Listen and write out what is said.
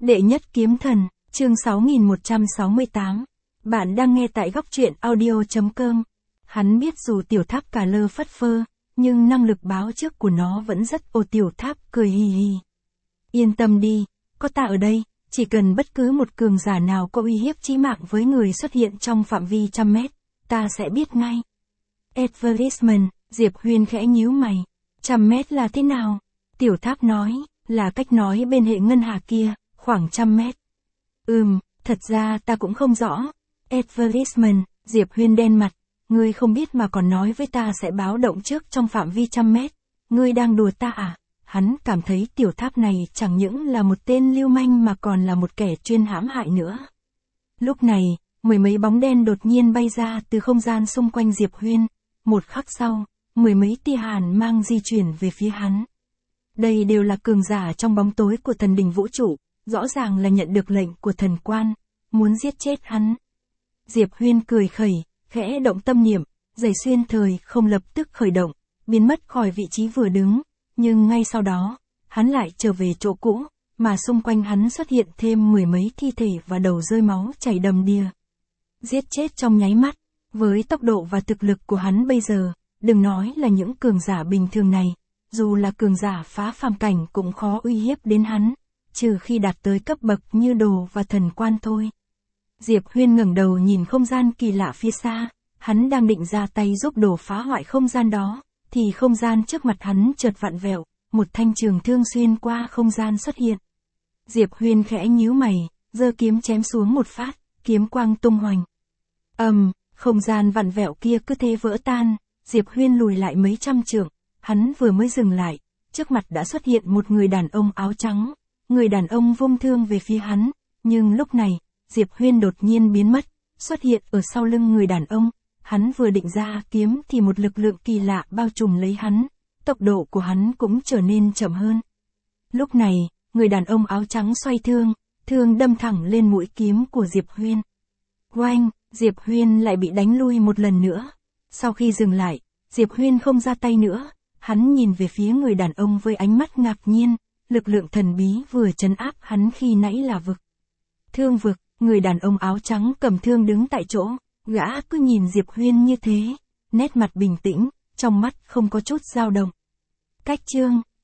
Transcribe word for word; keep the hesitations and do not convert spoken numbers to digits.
Đệ nhất kiếm thần, chương sáu nghìn một trăm sáu mươi tám. Bạn đang nghe tại góc truyện audio chấm com. Hắn biết dù tiểu tháp cà lơ phất phơ, nhưng năng lực báo trước của nó vẫn rất ồ. Tiểu tháp cười hì hì. Yên tâm đi, có ta ở đây, chỉ cần bất cứ một cường giả nào có uy hiếp chí mạng với người xuất hiện trong phạm vi trăm mét, ta sẽ biết ngay. Advertisement, Diệp Huyên khẽ nhíu mày. Trăm mét là thế nào? Tiểu tháp nói, là cách nói bên hệ ngân hà kia, khoảng trăm mét. Ừm, thật ra ta cũng không rõ. Advertisement, Diệp Huyên đen mặt. Ngươi không biết mà còn nói với ta sẽ báo động trước trong phạm vi trăm mét. Ngươi đang đùa ta à? Hắn cảm thấy tiểu tháp này chẳng những là một tên lưu manh mà còn là một kẻ chuyên hãm hại nữa. Lúc này, mười mấy bóng đen đột nhiên bay ra từ không gian xung quanh Diệp Huyên. Một khắc sau, mười mấy tia hàn mang di chuyển về phía hắn. Đây đều là cường giả trong bóng tối của thần đình vũ trụ, rõ ràng là nhận được lệnh của thần quan, muốn giết chết hắn. Diệp Huyên cười khẩy, khẽ động tâm niệm, giày xuyên thời không lập tức khởi động, biến mất khỏi vị trí vừa đứng, nhưng ngay sau đó, hắn lại trở về chỗ cũ, mà xung quanh hắn xuất hiện thêm mười mấy thi thể và đầu rơi máu chảy đầm đìa. Giết chết trong nháy mắt, với tốc độ và thực lực của hắn bây giờ, đừng nói là những cường giả bình thường này, dù là cường giả phá phàm cảnh cũng khó uy hiếp đến hắn, trừ khi đạt tới cấp bậc như đồ và thần quan thôi. Diệp Huyên ngẩng đầu nhìn không gian kỳ lạ phía xa, hắn đang định ra tay giúp đồ phá hoại không gian đó, thì không gian trước mặt hắn chợt vặn vẹo, một thanh trường thương xuyên qua không gian xuất hiện. Diệp Huyên khẽ nhíu mày, giơ kiếm chém xuống một phát, kiếm quang tung hoành. Ầm, um, không gian vặn vẹo kia cứ thế vỡ tan, Diệp Huyên lùi lại mấy trăm trượng, hắn vừa mới dừng lại, trước mặt đã xuất hiện một người đàn ông áo trắng. Người đàn ông vung thương về phía hắn, nhưng lúc này, Diệp Huyên đột nhiên biến mất, xuất hiện ở sau lưng người đàn ông. Hắn vừa định ra kiếm thì một lực lượng kỳ lạ bao trùm lấy hắn, tốc độ của hắn cũng trở nên chậm hơn. Lúc này, người đàn ông áo trắng xoay thương, thương đâm thẳng lên mũi kiếm của Diệp Huyên. Oanh, Diệp Huyên lại bị đánh lui một lần nữa. Sau khi dừng lại, Diệp Huyên không ra tay nữa, hắn nhìn về phía người đàn ông với ánh mắt ngạc nhiên. Lực lượng thần bí vừa trấn áp hắn khi nãy là vực. Thương vực, người đàn ông áo trắng cầm thương đứng tại chỗ, gã cứ nhìn Diệp Huyên như thế, nét mặt bình tĩnh, trong mắt không có chút dao động. Cách chương